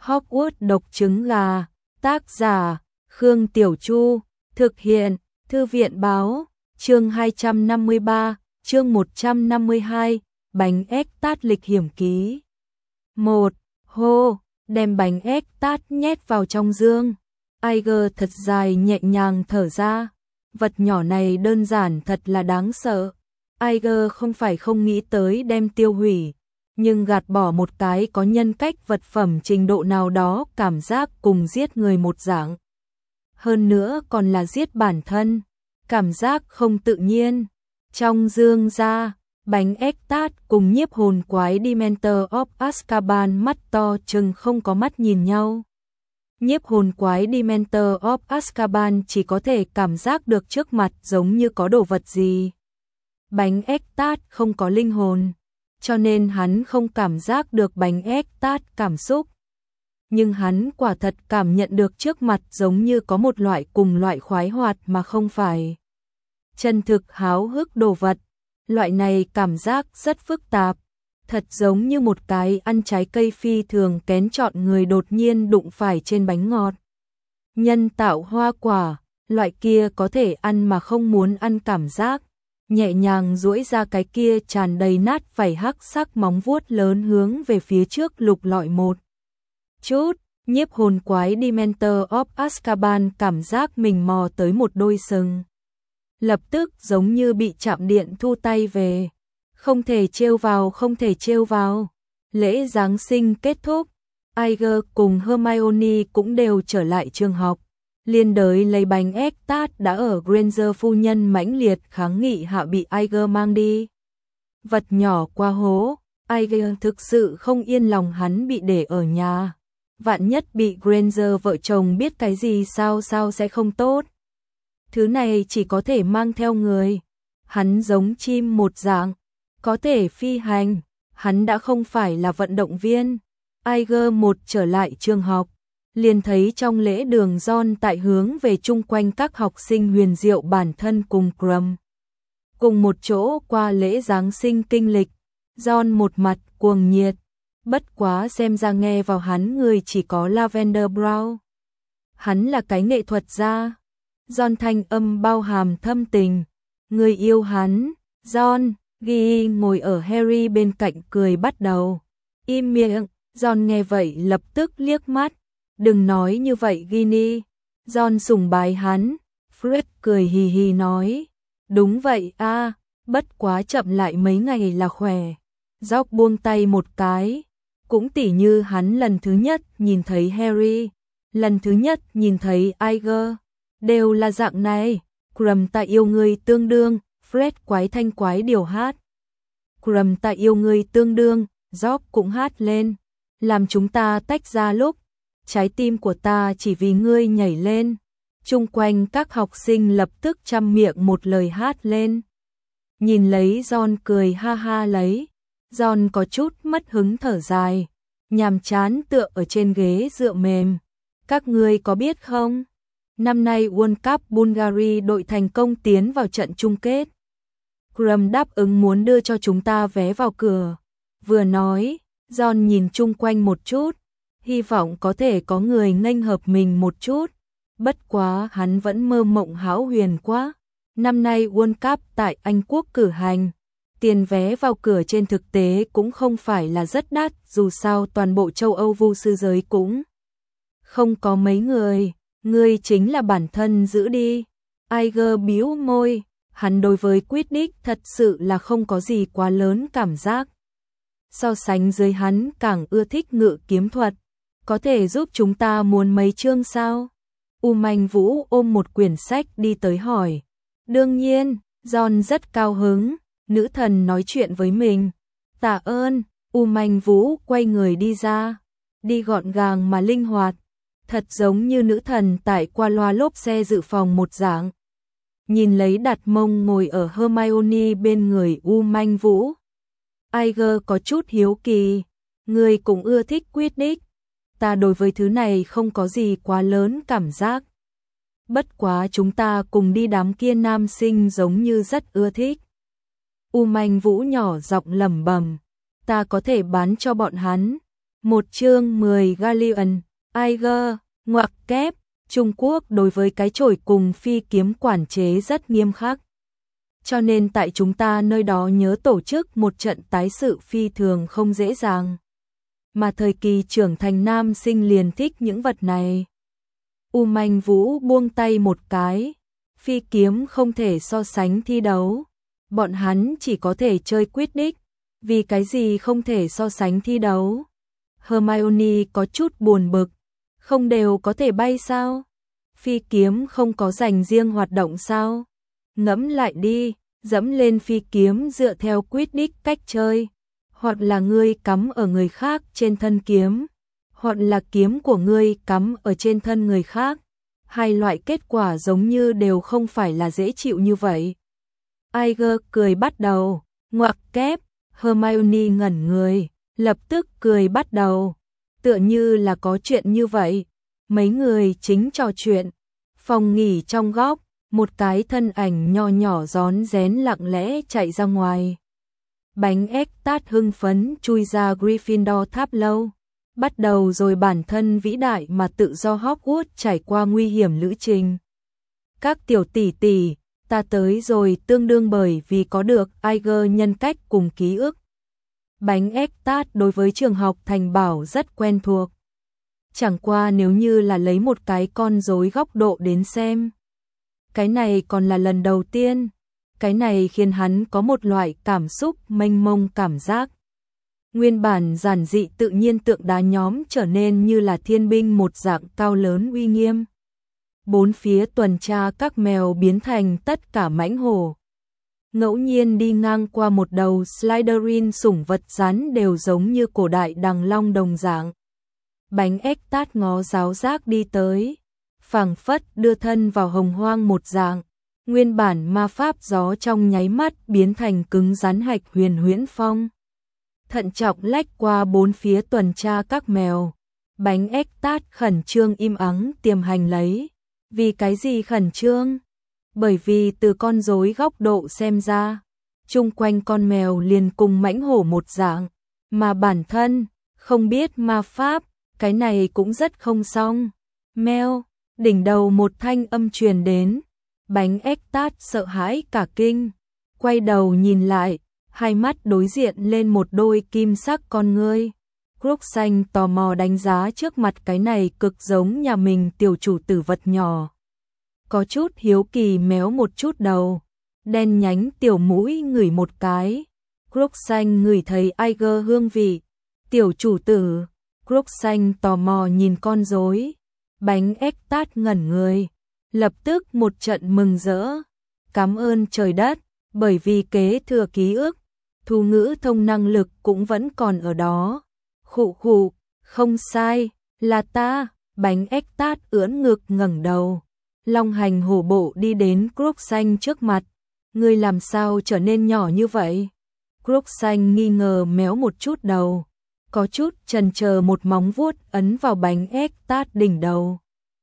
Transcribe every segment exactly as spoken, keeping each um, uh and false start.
Hogwarts độc trứng gà, tác giả, Khương Tiểu Chu, thực hiện, Thư viện báo, chương hai trăm năm mươi ba, chương một trăm năm mươi hai, bánh ếch tát lịch hiểm ký. một. Hô, đem bánh ếch tát nhét vào trong dương. Iger thật dài nhẹ nhàng thở ra. Vật nhỏ này đơn giản thật là đáng sợ. Iger không phải không nghĩ tới đem tiêu hủy, nhưng gạt bỏ một cái có nhân cách vật phẩm trình độ nào đó cảm giác cùng giết người một dạng. Hơn nữa còn là giết bản thân, cảm giác không tự nhiên. Trong dương ra, bánh ếch tát cùng nhiếp hồn quái Dementor of Azkaban mắt to chừng không có mắt nhìn nhau. Nhiếp hồn quái Dementor of Azkaban chỉ có thể cảm giác được trước mặt giống như có đồ vật gì. Bánh ếch tát không có linh hồn, cho nên hắn không cảm giác được bánh ếch tát cảm xúc. Nhưng hắn quả thật cảm nhận được trước mặt giống như có một loại cùng loại khoái hoạt mà không phải chân thực háo hức đồ vật. Loại này cảm giác rất phức tạp, thật giống như một cái ăn trái cây phi thường kén chọn người đột nhiên đụng phải trên bánh ngọt. Nhân tạo hoa quả, loại kia có thể ăn mà không muốn ăn cảm giác. Nhẹ nhàng duỗi ra cái kia tràn đầy nát vảy hắc sắc móng vuốt lớn hướng về phía trước lục lọi một chút. Nhiếp hồn quái Dementor of Azkaban cảm giác mình mò tới một đôi sừng. Lập tức giống như bị chạm điện thu tay về. Không thể trêu vào, không thể trêu vào. Lễ Giáng sinh kết thúc, Iger cùng Hermione cũng đều trở lại trường học. Liên đới lấy bánh ếch tát đã ở Granger phu nhân mãnh liệt kháng nghị hạ bị Iger mang đi. Vật nhỏ qua hố, Iger thực sự không yên lòng hắn bị để ở nhà. Vạn nhất bị Granger vợ chồng biết cái gì sao sao sẽ không tốt. Thứ này chỉ có thể mang theo người. Hắn giống chim một dạng, có thể phi hành. Hắn đã không phải là vận động viên. Iger một trở lại trường học, liền thấy trong lễ đường Ron tại hướng về chung quanh các học sinh huyền diệu bản thân cùng Krum. Cùng một chỗ qua lễ Giáng sinh kinh lịch, Ron một mặt cuồng nhiệt. Bất quá xem ra nghe vào hắn người chỉ có Lavender Brown. Hắn là cái nghệ thuật gia. Ron thanh âm bao hàm thâm tình. Người yêu hắn. Ron, Ginny ngồi ở Harry bên cạnh cười bắt đầu. Im miệng. Ron nghe vậy lập tức liếc mắt. Đừng nói như vậy Ginny. Ron sùng bái hắn. Fred cười hì hì nói. Đúng vậy a, à, bất quá chậm lại mấy ngày là khỏe. George buông tay một cái. Cũng tỉ như hắn lần thứ nhất nhìn thấy Harry, lần thứ nhất nhìn thấy Iger, đều là dạng này. Krum ta yêu ngươi tương đương, Fred quái thanh quái điều hát. Krum ta yêu ngươi tương đương, George cũng hát lên. Làm chúng ta tách ra lúc, trái tim của ta chỉ vì ngươi nhảy lên. Chung quanh các học sinh lập tức chăm miệng một lời hát lên. Nhìn lấy Ron cười ha ha lấy. Ron có chút mất hứng thở dài, nhàm chán tựa ở trên ghế dựa mềm. Các ngươi có biết không? Năm nay World Cup Bulgaria đội thành công tiến vào trận chung kết. Krum đáp ứng muốn đưa cho chúng ta vé vào cửa. Vừa nói, Ron nhìn chung quanh một chút, hy vọng có thể có người nghênh hợp mình một chút. Bất quá hắn vẫn mơ mộng hão huyền quá. Năm nay World Cup tại Anh Quốc cử hành. Tiền vé vào cửa trên thực tế cũng không phải là rất đắt, dù sao toàn bộ châu Âu vu sư giới cũng không có mấy người, ngươi chính là bản thân giữ đi. Iger bĩu môi, hắn đối với Quidditch thật sự là không có gì quá lớn cảm giác. So sánh dưới hắn càng ưa thích ngự kiếm thuật, có thể giúp chúng ta muốn mấy chương sao? U Manh Vũ ôm một quyển sách đi tới hỏi. Đương nhiên, Ron rất cao hứng. Nữ thần nói chuyện với mình. Tạ ơn. U Manh Vũ quay người đi ra. Đi gọn gàng mà linh hoạt. Thật giống như nữ thần tại qua loa lốp xe dự phòng một dạng. Nhìn lấy đặt mông ngồi ở Hermione bên người U Manh Vũ. Iger có chút hiếu kỳ. Người cũng ưa thích Quidditch. Ta đối với thứ này không có gì quá lớn cảm giác. Bất quá chúng ta cùng đi đám kia nam sinh giống như rất ưa thích. U Manh Vũ nhỏ giọng lẩm bẩm, ta có thể bán cho bọn hắn. Một chương mười Galleon, Eiger, ngoặc kép, Trung Quốc đối với cái chổi cùng phi kiếm quản chế rất nghiêm khắc. Cho nên tại chúng ta nơi đó nhớ tổ chức một trận tái sự phi thường không dễ dàng. Mà thời kỳ trưởng thành nam sinh liền thích những vật này. U Manh Vũ buông tay một cái, phi kiếm không thể so sánh thi đấu. Bọn hắn chỉ có thể chơi quyết đích, vì cái gì không thể so sánh thi đấu. Hermione có chút buồn bực, không đều có thể bay sao? Phi kiếm không có dành riêng hoạt động sao? Ngẫm lại đi, dẫm lên phi kiếm dựa theo quyết đích cách chơi, hoặc là ngươi cắm ở người khác trên thân kiếm, hoặc là kiếm của ngươi cắm ở trên thân người khác. Hai loại kết quả giống như đều không phải là dễ chịu như vậy. Eiger cười bắt đầu, ngoặc kép, Hermione ngẩn người, lập tức cười bắt đầu, tựa như là có chuyện như vậy. Mấy người chính trò chuyện, phòng nghỉ trong góc, một cái thân ảnh nho nhỏ rón rén lặng lẽ chạy ra ngoài. Bánh ếch tát hưng phấn chui ra Gryffindor tháp lâu, bắt đầu rồi bản thân vĩ đại mà tự do Hogwarts trải qua nguy hiểm lữ trình. Các tiểu tỷ tỷ, ta tới rồi, tương đương bởi vì có được Eiger nhân cách cùng ký ức. Bánh ếch tát đối với trường học Thành Bảo rất quen thuộc. Chẳng qua nếu như là lấy một cái con rối góc độ đến xem, cái này còn là lần đầu tiên. Cái này khiến hắn có một loại cảm xúc mênh mông cảm giác. Nguyên bản giản dị tự nhiên tượng đá nhóm trở nên như là thiên binh một dạng cao lớn uy nghiêm. Bốn phía tuần tra các mèo biến thành tất cả mãnh hổ. Ngẫu nhiên đi ngang qua một đầu Slytherin sủng vật rắn đều giống như cổ đại đằng long đồng dạng. Bánh ếch tát ngó giáo giác đi tới, phảng phất đưa thân vào hồng hoang một dạng. Nguyên bản ma pháp gió trong nháy mắt biến thành cứng rắn hạch huyền huyễn phong. Thận trọng lách qua bốn phía tuần tra các mèo. Bánh ếch tát khẩn trương im ắng tiềm hành lấy. Vì cái gì khẩn trương? Bởi vì từ con rối góc độ xem ra, chung quanh con mèo liền cùng mãnh hổ một dạng, mà bản thân không biết ma pháp, cái này cũng rất không xong. Mèo, đỉnh đầu một thanh âm truyền đến. Bánh ếch tát sợ hãi cả kinh, quay đầu nhìn lại, hai mắt đối diện lên một đôi kim sắc con ngươi. Crookshanks tò mò đánh giá trước mặt cái này cực giống nhà mình tiểu chủ tử vật nhỏ. Có chút hiếu kỳ méo một chút đầu, đen nhánh tiểu mũi ngửi một cái. Crookshanks ngửi thấy Eiger hương vị. Tiểu chủ tử, Crookshanks tò mò nhìn con rối. Bánh ếch tát ngẩn người, lập tức một trận mừng rỡ. Cảm ơn trời đất, bởi vì kế thừa ký ức, thu ngữ thông năng lực cũng vẫn còn ở đó. Khụ khụ, không sai, là ta. Bánh ếch tát ưỡn ngực ngẩng đầu. Long hành hổ bộ đi đến Crookshanks trước mặt. Ngươi làm sao trở nên nhỏ như vậy? Crookshanks nghi ngờ méo một chút đầu, có chút chần chờ, một móng vuốt ấn vào bánh ếch tát đỉnh đầu.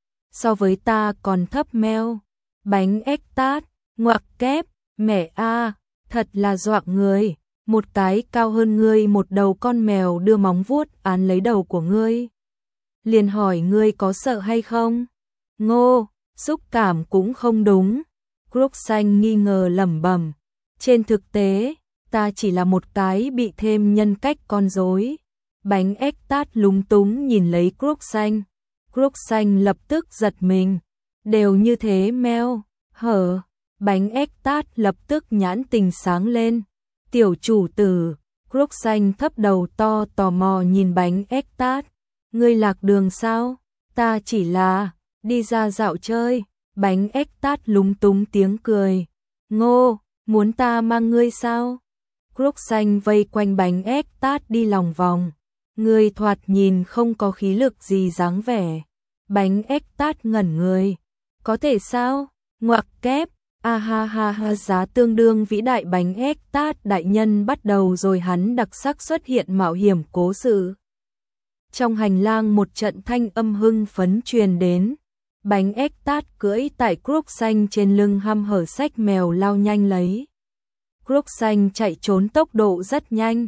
So với ta còn thấp meo. Bánh ếch tát, ngoặc kép, mẹ a, thật là dọa người. Một cái cao hơn ngươi một đầu con mèo đưa móng vuốt án lấy đầu của ngươi. Liền hỏi ngươi có sợ hay không? Ngô, xúc cảm cũng không đúng. Crookshanks nghi ngờ lẩm bẩm. Trên thực tế, ta chỉ là một cái bị thêm nhân cách con rối. Bánh ếch tát lúng túng nhìn lấy Crookshanks. Crookshanks lập tức giật mình. Đều như thế meo, hở. Bánh ếch tát lập tức nhãn tình sáng lên. Tiểu chủ tử, Crookshanks thấp đầu to tò mò nhìn bánh ếch tát. Ngươi lạc đường sao? Ta chỉ là đi ra dạo chơi. Bánh ếch tát lúng túng tiếng cười. Ngô, muốn ta mang ngươi sao? Crookshanks vây quanh bánh ếch tát đi lòng vòng. Ngươi thoạt nhìn không có khí lực gì dáng vẻ. Bánh ếch tát ngẩn người. Có thể sao? Ngoặc kép. A ha ha ha, giá tương đương vĩ đại. Bánh ếch tát đại nhân bắt đầu rồi, hắn đặc sắc xuất hiện mạo hiểm cố sự. Trong hành lang một trận thanh âm hưng phấn truyền đến. Bánh ếch tát cưỡi tại Crookshanks trên lưng hăm hở xách mèo lao nhanh lấy. Crookshanks chạy trốn tốc độ rất nhanh,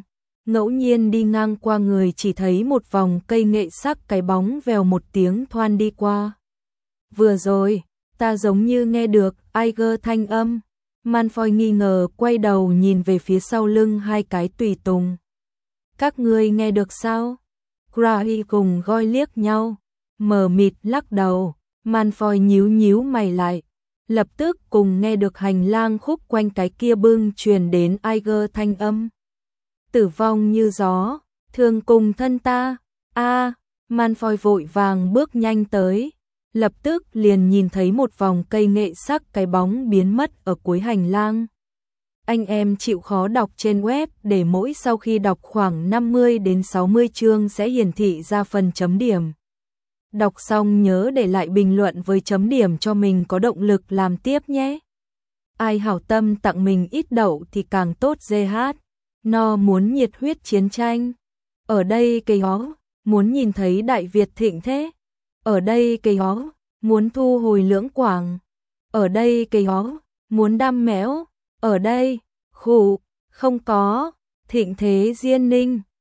ngẫu nhiên đi ngang qua người chỉ thấy một vòng cây nghệ sắc cái bóng vèo một tiếng thoăn đi qua. Vừa rồi, ta giống như nghe được Aiger thanh âm. Malfoy nghi ngờ quay đầu nhìn về phía sau lưng hai cái tùy tùng. Các ngươi nghe được sao? Crabbe cùng Goyle liếc nhau, mờ mịt lắc đầu. Malfoy nhíu nhíu mày lại, lập tức cùng nghe được hành lang khúc quanh cái kia bưng truyền đến Aiger thanh âm. Tử vong như gió, thương cùng thân ta. A, à, Malfoy vội vàng bước nhanh tới, lập tức liền nhìn thấy một vòng cây nghệ sắc cái bóng biến mất ở cuối hành lang. Anh em chịu khó đọc trên web để mỗi sau khi đọc khoảng năm mươi đến sáu mươi chương sẽ hiển thị ra phần chấm điểm. Đọc xong nhớ để lại bình luận với chấm điểm cho mình có động lực làm tiếp nhé. Ai hảo tâm tặng mình ít đậu thì càng tốt giê hát. No muốn nhiệt huyết chiến tranh. Ở đây cây hó, muốn nhìn thấy Đại Việt thịnh thế. Ở đây cây hó, muốn thu hồi Lưỡng Quảng. Ở đây cây hó, muốn đam mẽo. Ở đây, khủ, không có, thịnh thế Diên Ninh.